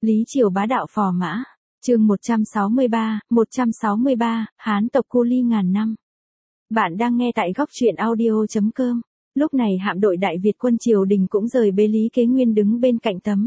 Lý Triều bá đạo phò mã. Chương 163, Hán tộc Cu Ly ngàn năm. Bạn đang nghe tại góc truyện audio.com. Lúc này hạm đội Đại Việt quân triều đình cũng rời bê Lý Kế Nguyên đứng bên cạnh tấm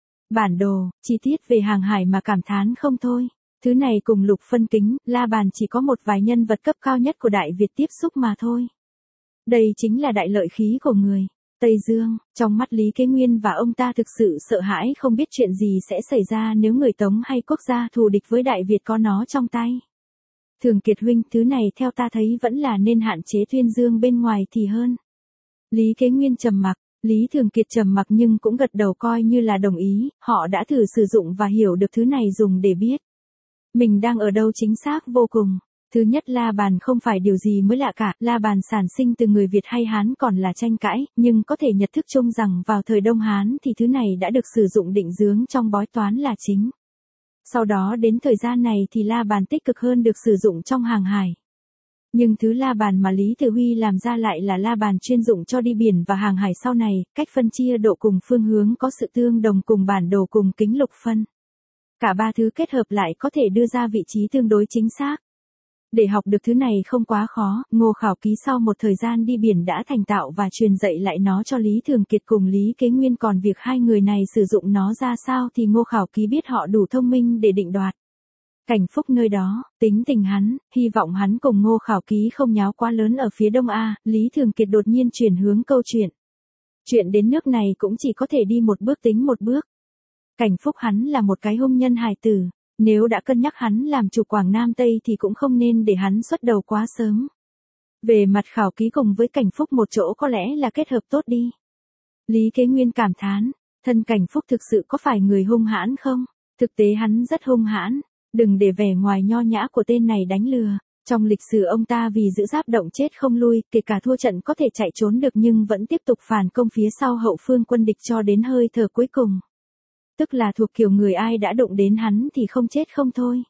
bản đồ, chi tiết về hàng hải mà cảm thán không thôi. Thứ này cùng Lục Phân Kính, La Bàn chỉ có một vài nhân vật cấp cao nhất của Đại Việt tiếp xúc mà thôi. Đây chính là đại lợi khí của người Tây Dương. Trong mắt Lý Kế Nguyên và ông ta thực sự sợ hãi không biết chuyện gì sẽ xảy ra nếu người Tống hay quốc gia thù địch với Đại Việt có nó trong tay. Thường Kiệt huynh, thứ này theo ta thấy vẫn là nên hạn chế tuyên dương bên ngoài thì hơn. Lý Kế Nguyên trầm mặc, Lý Thường Kiệt trầm mặc nhưng cũng gật đầu coi như là đồng ý, họ đã thử sử dụng và hiểu được thứ này dùng để biết mình đang ở đâu chính xác vô cùng. Thứ nhất, La Bàn không phải điều gì mới lạ cả, La Bàn sản sinh từ người Việt hay Hán còn là tranh cãi, nhưng có thể nhận thức chung rằng vào thời Đông Hán thì thứ này đã được sử dụng định hướng trong bói toán là chính. Sau đó đến thời gian này thì La Bàn tích cực hơn được sử dụng trong hàng hải. Nhưng thứ La Bàn mà Lý Tự Huy làm ra lại là La Bàn chuyên dụng cho đi biển và hàng hải sau này, cách phân chia độ cùng phương hướng có sự tương đồng cùng bản đồ cùng kính lục phân. Cả ba thứ kết hợp lại có thể đưa ra vị trí tương đối chính xác. Để học được thứ này không quá khó, Ngô Khảo Ký sau một thời gian đi biển đã thành tạo và truyền dạy lại nó cho Lý Thường Kiệt cùng Lý Kế Nguyên, còn việc hai người này sử dụng nó ra sao thì Ngô Khảo Ký biết họ đủ thông minh để định đoạt. Cảnh Phúc nơi đó, tính tình hắn, hy vọng hắn cùng Ngô Khảo Ký không nháo quá lớn ở phía Đông A. Lý Thường Kiệt đột nhiên chuyển hướng câu chuyện. Chuyện đến nước này cũng chỉ có thể đi một bước tính một bước. Cảnh Phúc hắn là một cái hung nhân hài tử. Nếu đã cân nhắc hắn làm chủ Quảng Nam Tây thì cũng không nên để hắn xuất đầu quá sớm. Về mặt Khảo Ký cùng với Cảnh Phúc một chỗ có lẽ là kết hợp tốt đi. Lý Kế Nguyên cảm thán, thân Cảnh Phúc thực sự có phải người hung hãn không? Thực tế hắn rất hung hãn, đừng để vẻ ngoài nho nhã của tên này đánh lừa. Trong lịch sử ông ta vì giữ giáp động chết không lui, kể cả thua trận có thể chạy trốn được nhưng vẫn tiếp tục phản công phía sau hậu phương quân địch cho đến hơi thở cuối cùng. Tức là thuộc kiểu người ai đã đụng đến hắn thì không chết không thôi.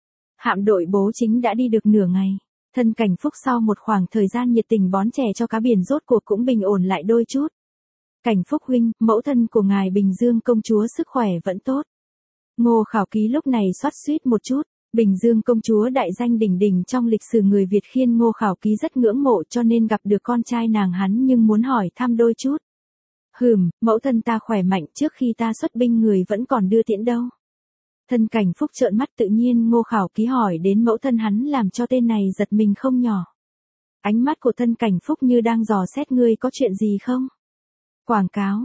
Hạm đội Bố Chính đã đi được nửa ngày. Thân Cảnh Phúc sau một khoảng thời gian nhiệt tình bón chè cho cá biển rốt cuộc cũng bình ổn lại đôi chút. Cảnh Phúc huynh, mẫu thân của ngài Bình Dương công chúa sức khỏe vẫn tốt. Ngô Khảo Ký lúc này xoát xuýt một chút. Bình Dương công chúa đại danh đỉnh đỉnh trong lịch sử người Việt khiến Ngô Khảo Ký rất ngưỡng mộ cho nên gặp được con trai nàng hắn nhưng muốn hỏi thăm đôi chút. Mẫu thân ta khỏe mạnh, trước khi ta xuất binh người vẫn còn đưa tiễn đâu. Thân Cảnh Phúc trợn mắt, tự nhiên Ngô Khảo Ký hỏi đến mẫu thân hắn làm cho tên này giật mình không nhỏ. Ánh mắt của thân Cảnh Phúc như đang dò xét ngươi có chuyện gì không? Quảng cáo,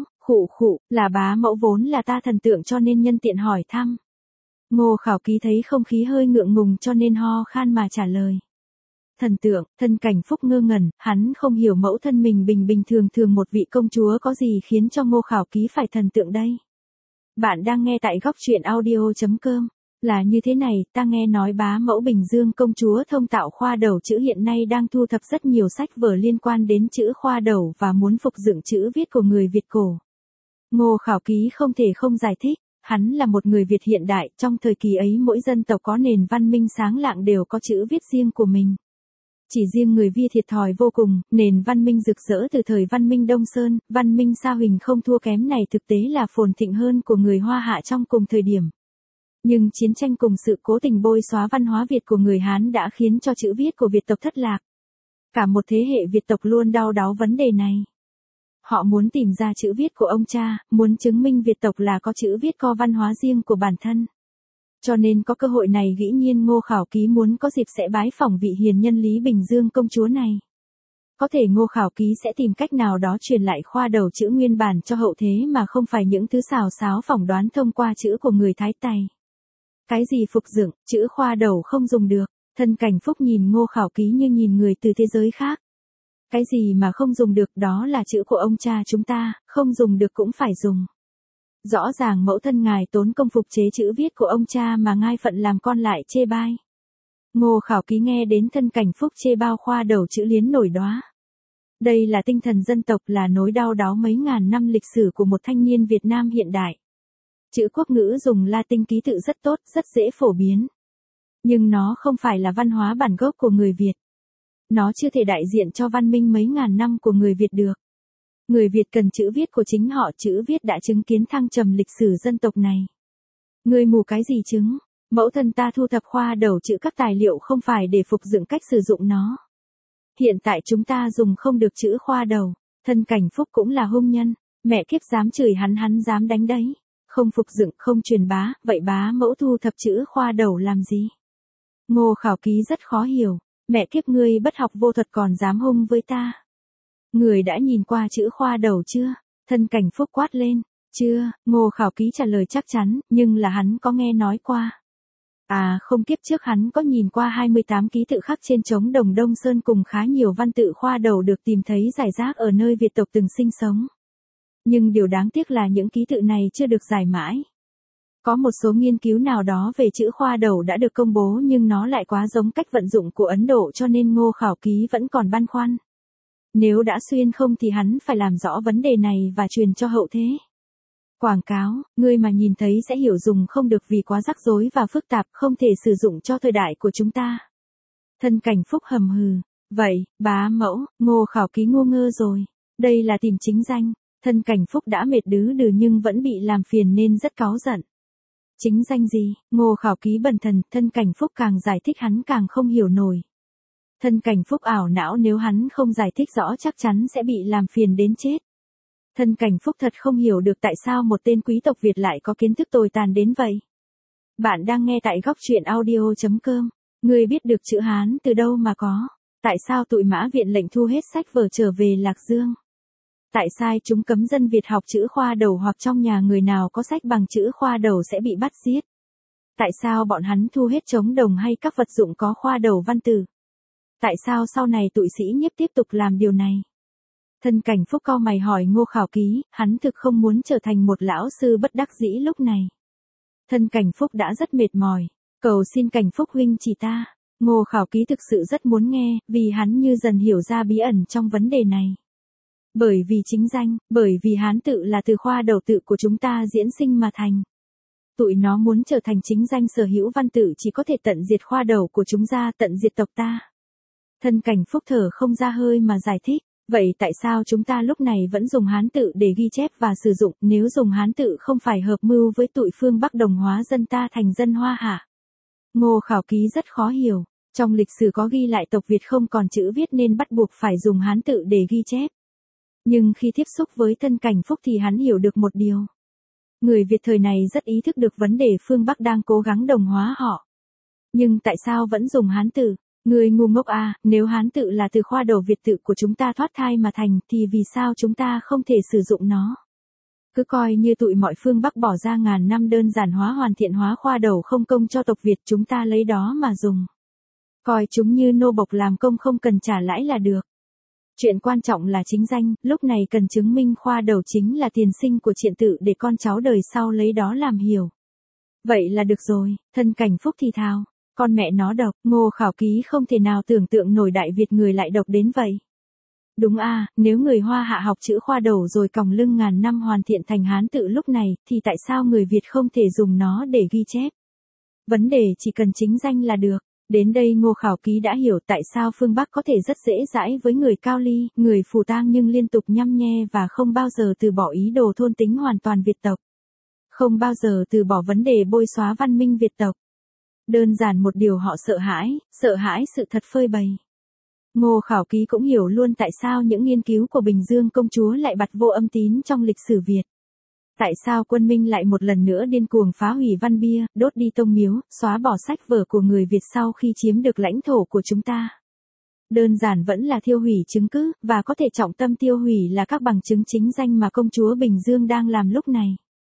là bá mẫu vốn là ta thần tượng cho nên nhân tiện hỏi thăm. Ngô Khảo Ký thấy không khí hơi ngượng ngùng cho nên ho khan mà trả lời. Thần tượng, thân Cảnh Phúc ngơ ngẩn, hắn không hiểu mẫu thân mình bình thường một vị công chúa có gì khiến cho Ngô Khảo Ký phải thần tượng đây. Bạn đang nghe tại góc truyện audio.com. Là như thế này, ta nghe nói bá mẫu Bình Dương công chúa thông tạo khoa đầu chữ hiện nay đang thu thập rất nhiều sách vở liên quan đến chữ khoa đầu và muốn phục dựng chữ viết của người Việt cổ. Ngô Khảo Ký không thể không giải thích. Hắn là một người Việt hiện đại, trong thời kỳ ấy mỗi dân tộc có nền văn minh sáng lạng đều có chữ viết riêng của mình. Chỉ riêng người Việt thiệt thòi vô cùng, nền văn minh rực rỡ từ thời văn minh Đông Sơn, văn minh Sa Huỳnh không thua kém này thực tế là phồn thịnh hơn của người Hoa Hạ trong cùng thời điểm. Nhưng chiến tranh cùng sự cố tình bôi xóa văn hóa Việt của người Hán đã khiến cho chữ viết của Việt tộc thất lạc. Cả một thế hệ Việt tộc luôn đau đáu vấn đề này. Họ muốn tìm ra chữ viết của ông cha, muốn chứng minh Việt tộc là có chữ viết có văn hóa riêng của bản thân. Cho nên có cơ hội này dĩ nhiên Ngô Khảo Ký muốn có dịp sẽ bái phỏng vị hiền nhân Lý Bình Dương công chúa này. Có thể Ngô Khảo Ký sẽ tìm cách nào đó truyền lại khoa đầu chữ nguyên bản cho hậu thế mà không phải những thứ xào xáo phỏng đoán thông qua chữ của người Thái Tày. Cái gì phục dựng, chữ khoa đầu không dùng được, thân Cảnh Phúc nhìn Ngô Khảo Ký như nhìn người từ thế giới khác. Cái gì mà không dùng được, đó là chữ của ông cha chúng ta, không dùng được cũng phải dùng. Rõ ràng mẫu thân ngài tốn công phục chế chữ viết của ông cha mà ngai phận làm con lại chê bai. Ngô Khảo Ký nghe đến thân Cảnh Phúc chê bao khoa đầu chữ liến nổi đóa. Đây là tinh thần dân tộc, là nỗi đau đáu mấy ngàn năm lịch sử của một thanh niên Việt Nam hiện đại. Chữ quốc ngữ dùng Latin ký tự rất tốt, rất dễ phổ biến. Nhưng nó không phải là văn hóa bản gốc của người Việt. Nó chưa thể đại diện cho văn minh mấy ngàn năm của người Việt được. Người Việt cần chữ viết của chính họ, chữ viết đã chứng kiến thăng trầm lịch sử dân tộc này. Ngươi mù cái gì chứng? Mẫu thân ta thu thập khoa đầu chữ các tài liệu không phải để phục dựng cách sử dụng nó. Hiện tại chúng ta dùng không được chữ khoa đầu, thân Cảnh Phúc cũng là hung nhân, mẹ kiếp dám chửi hắn dám đánh đấy. Không phục dựng không truyền bá, vậy bá mẫu thu thập chữ khoa đầu làm gì? Ngô Khảo Ký rất khó hiểu, mẹ kiếp ngươi bất học vô thuật còn dám hung với ta. Người đã nhìn qua chữ khoa đầu chưa? Thân Cảnh Phúc quát lên. Chưa, Ngô Khảo Ký trả lời chắc chắn, nhưng là hắn có nghe nói qua. À không, kiếp trước hắn có nhìn qua 28 ký tự khắc trên trống đồng Đông Sơn cùng khá nhiều văn tự khoa đầu được tìm thấy rải rác ở nơi Việt tộc từng sinh sống. Nhưng điều đáng tiếc là những ký tự này chưa được giải mãi. Có một số nghiên cứu nào đó về chữ khoa đầu đã được công bố nhưng nó lại quá giống cách vận dụng của Ấn Độ cho nên Ngô Khảo Ký vẫn còn băn khoăn. Nếu đã xuyên không thì hắn phải làm rõ vấn đề này và truyền cho hậu thế. Quảng cáo, ngươi mà nhìn thấy sẽ hiểu dùng không được vì quá rắc rối và phức tạp không thể sử dụng cho thời đại của chúng ta. Thân Cảnh Phúc hầm hừ. Vậy, bá mẫu, Ngô Khảo Ký ngu ngơ rồi. Đây là tìm chính danh. Thân Cảnh Phúc đã mệt đứ đừ nhưng vẫn bị làm phiền nên rất cáu giận. Chính danh gì? Ngô Khảo Ký bần thần, thân Cảnh Phúc càng giải thích hắn càng không hiểu nổi. Thân Cảnh Phúc ảo não nếu hắn không giải thích rõ chắc chắn sẽ bị làm phiền đến chết. Thân Cảnh Phúc thật không hiểu được tại sao một tên quý tộc Việt lại có kiến thức tồi tàn đến vậy. Bạn đang nghe tại góc truyện audio.com. Ngươi biết được chữ Hán từ đâu mà có? Tại sao tụi Mã Viện lệnh thu hết sách vở trở về Lạc Dương? Tại sao chúng cấm dân Việt học chữ khoa đầu hoặc trong nhà người nào có sách bằng chữ khoa đầu sẽ bị bắt giết? Tại sao bọn hắn thu hết trống đồng hay các vật dụng có khoa đầu văn từ? Tại sao sau này tụi sĩ nhiếp tiếp tục làm điều này? Thân Cảnh Phúc cau mày hỏi Ngô Khảo Ký, hắn thực không muốn trở thành một lão sư bất đắc dĩ lúc này. Thân Cảnh Phúc đã rất mệt mỏi, cầu xin Cảnh Phúc huynh chỉ ta. Ngô Khảo Ký thực sự rất muốn nghe, vì hắn như dần hiểu ra bí ẩn trong vấn đề này. Bởi vì chính danh, bởi vì Hán tự là từ khoa đầu tự của chúng ta diễn sinh mà thành. Tụi nó muốn trở thành chính danh sở hữu văn tự chỉ có thể tận diệt khoa đầu của chúng ra, tận diệt tộc ta. Thân Cảnh Phúc thở không ra hơi mà giải thích. Vậy tại sao chúng ta lúc này vẫn dùng Hán tự để ghi chép và sử dụng, nếu dùng Hán tự không phải hợp mưu với tụi phương Bắc đồng hóa dân ta thành dân Hoa hả? Ngô Khảo Ký rất khó hiểu, trong lịch sử có ghi lại tộc Việt không còn chữ viết nên bắt buộc phải dùng Hán tự để ghi chép. Nhưng khi tiếp xúc với Thân Cảnh Phúc thì hắn hiểu được một điều. Người Việt thời này rất ý thức được vấn đề phương Bắc đang cố gắng đồng hóa họ. Nhưng tại sao vẫn dùng Hán tự? Người ngu ngốc à, nếu Hán tự là từ khoa đầu Việt tự của chúng ta thoát thai mà thành thì vì sao chúng ta không thể sử dụng nó? Cứ coi như tụi mọi phương Bắc bỏ ra ngàn năm đơn giản hóa hoàn thiện hóa khoa đầu không công cho tộc Việt chúng ta lấy đó mà dùng. Coi chúng như nô bộc làm công không cần trả lãi là được. Chuyện quan trọng là chính danh, lúc này cần chứng minh khoa đầu chính là tiền sinh của triện tự để con cháu đời sau lấy đó làm hiểu. Vậy là được rồi, Thân Cảnh Phúc thì thào. Con mẹ nó độc, Ngô Khảo Ký không thể nào tưởng tượng nổi Đại Việt người lại độc đến vậy. Đúng à, nếu người Hoa hạ học chữ khoa đầu rồi còng lưng ngàn năm hoàn thiện thành Hán tự lúc này, thì tại sao người Việt không thể dùng nó để ghi chép? Vấn đề chỉ cần chính danh là được. Đến đây Ngô Khảo Ký đã hiểu tại sao phương Bắc có thể rất dễ dãi với người Cao Ly, người Phù Tang nhưng liên tục nhăm nhe và không bao giờ từ bỏ ý đồ thôn tính hoàn toàn Việt tộc. Không bao giờ từ bỏ vấn đề bôi xóa văn minh Việt tộc. Đơn giản một điều họ sợ hãi sự thật phơi bày. Ngô Khảo Ký cũng hiểu luôn tại sao những nghiên cứu của Bình Dương công chúa lại bặt vô âm tín trong lịch sử Việt. Tại sao quân Minh lại một lần nữa điên cuồng phá hủy văn bia, đốt đi tông miếu, xóa bỏ sách vở của người Việt sau khi chiếm được lãnh thổ của chúng ta. Đơn giản vẫn là thiêu hủy chứng cứ, và có thể trọng tâm tiêu hủy là các bằng chứng chính danh mà công chúa Bình Dương đang làm lúc này.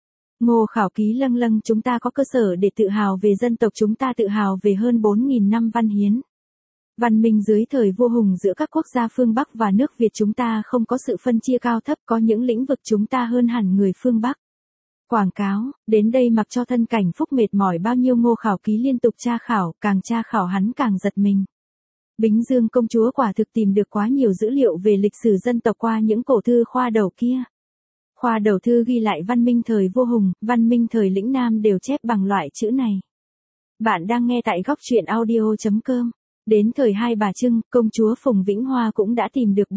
Ngô Khảo Ký lâng chúng ta có cơ sở để tự hào về dân tộc chúng ta tự hào về hơn 4.000 năm văn hiến. Văn minh dưới thời vua Hùng giữa các quốc gia phương Bắc và nước Việt chúng ta không có sự phân chia cao thấp có những lĩnh vực chúng ta hơn hẳn người phương Bắc. Quảng cáo, đến đây mặc cho Thân Cảnh Phúc mệt mỏi bao nhiêu Ngô Khảo Ký liên tục tra khảo, càng tra khảo hắn càng giật mình. Bính Dương công chúa quả thực tìm được quá nhiều dữ liệu về lịch sử dân tộc qua những cổ thư khoa đầu kia. Khoa đầu thư ghi lại văn minh thời vua Hùng, văn minh thời lĩnh Nam đều chép bằng loại chữ này. Bạn đang nghe tại góc truyện audio.com. Đến thời Hai Bà Trưng, công chúa Phùng Vĩnh Hoa cũng đã tìm được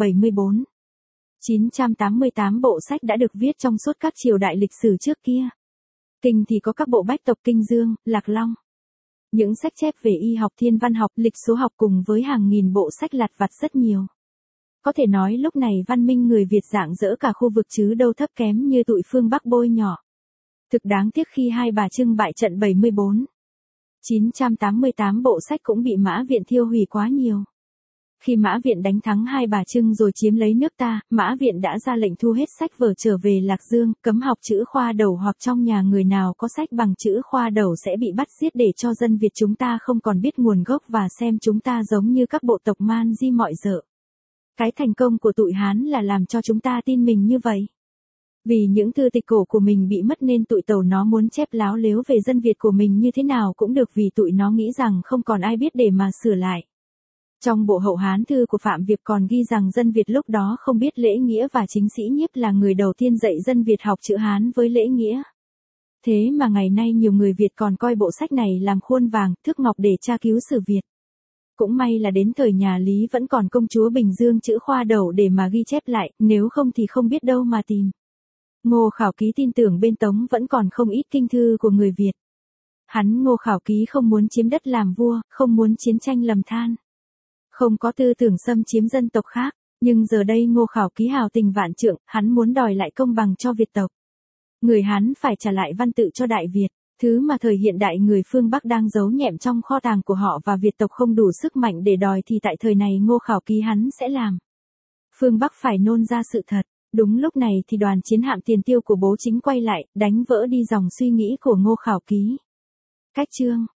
988 bộ sách đã được viết trong suốt các triều đại lịch sử trước kia. Kinh thì có các bộ bách tộc Kinh Dương, Lạc Long. Những sách chép về y học, thiên văn học, lịch số học cùng với hàng nghìn bộ sách lặt vặt rất nhiều. Có thể nói lúc này văn minh người Việt rạng rỡ cả khu vực chứ đâu thấp kém như tụi phương Bắc bôi nhỏ. Thực đáng tiếc khi Hai Bà Trưng bại trận 74. 988 bộ sách cũng bị Mã Viện thiêu hủy quá nhiều. Khi Mã Viện đánh thắng Hai Bà Trưng rồi chiếm lấy nước ta, Mã Viện đã ra lệnh thu hết sách vở trở về Lạc Dương, cấm học chữ khoa đầu hoặc trong nhà người nào có sách bằng chữ khoa đầu sẽ bị bắt giết để cho dân Việt chúng ta không còn biết nguồn gốc và xem chúng ta giống như các bộ tộc man di mọi dợ. Cái thành công của tụi Hán là làm cho chúng ta tin mình như vậy. Vì những thư tịch cổ của mình bị mất nên tụi Tàu nó muốn chép láo lếu về dân Việt của mình như thế nào cũng được vì tụi nó nghĩ rằng không còn ai biết để mà sửa lại. Trong bộ Hậu Hán thư của Phạm Việt còn ghi rằng dân Việt lúc đó không biết lễ nghĩa và chính sĩ Nhiếp là người đầu tiên dạy dân Việt học chữ Hán với lễ nghĩa. Thế mà ngày nay nhiều người Việt còn coi bộ sách này làm khuôn vàng, thước ngọc để tra cứu sử Việt. Cũng may là đến thời nhà Lý vẫn còn công chúa Bình Dương chữ khoa đầu để mà ghi chép lại, nếu không thì không biết đâu mà tìm. Ngô Khảo Ký tin tưởng bên Tống vẫn còn không ít kinh thư của người Việt. Hắn Ngô Khảo Ký không muốn chiếm đất làm vua, không muốn chiến tranh lầm than. Không có tư tưởng xâm chiếm dân tộc khác, nhưng giờ đây Ngô Khảo Ký hào tình vạn trượng, hắn muốn đòi lại công bằng cho Việt tộc. Người Hán phải trả lại văn tự cho Đại Việt, thứ mà thời hiện đại người phương Bắc đang giấu nhẹm trong kho tàng của họ và Việt tộc không đủ sức mạnh để đòi thì tại thời này Ngô Khảo Ký hắn sẽ làm. Phương Bắc phải nôn ra sự thật. Đúng lúc này thì đoàn chiến hạm Tiền Tiêu của Bố Chính quay lại, đánh vỡ đi dòng suy nghĩ của Ngô Khảo Ký. Cách chương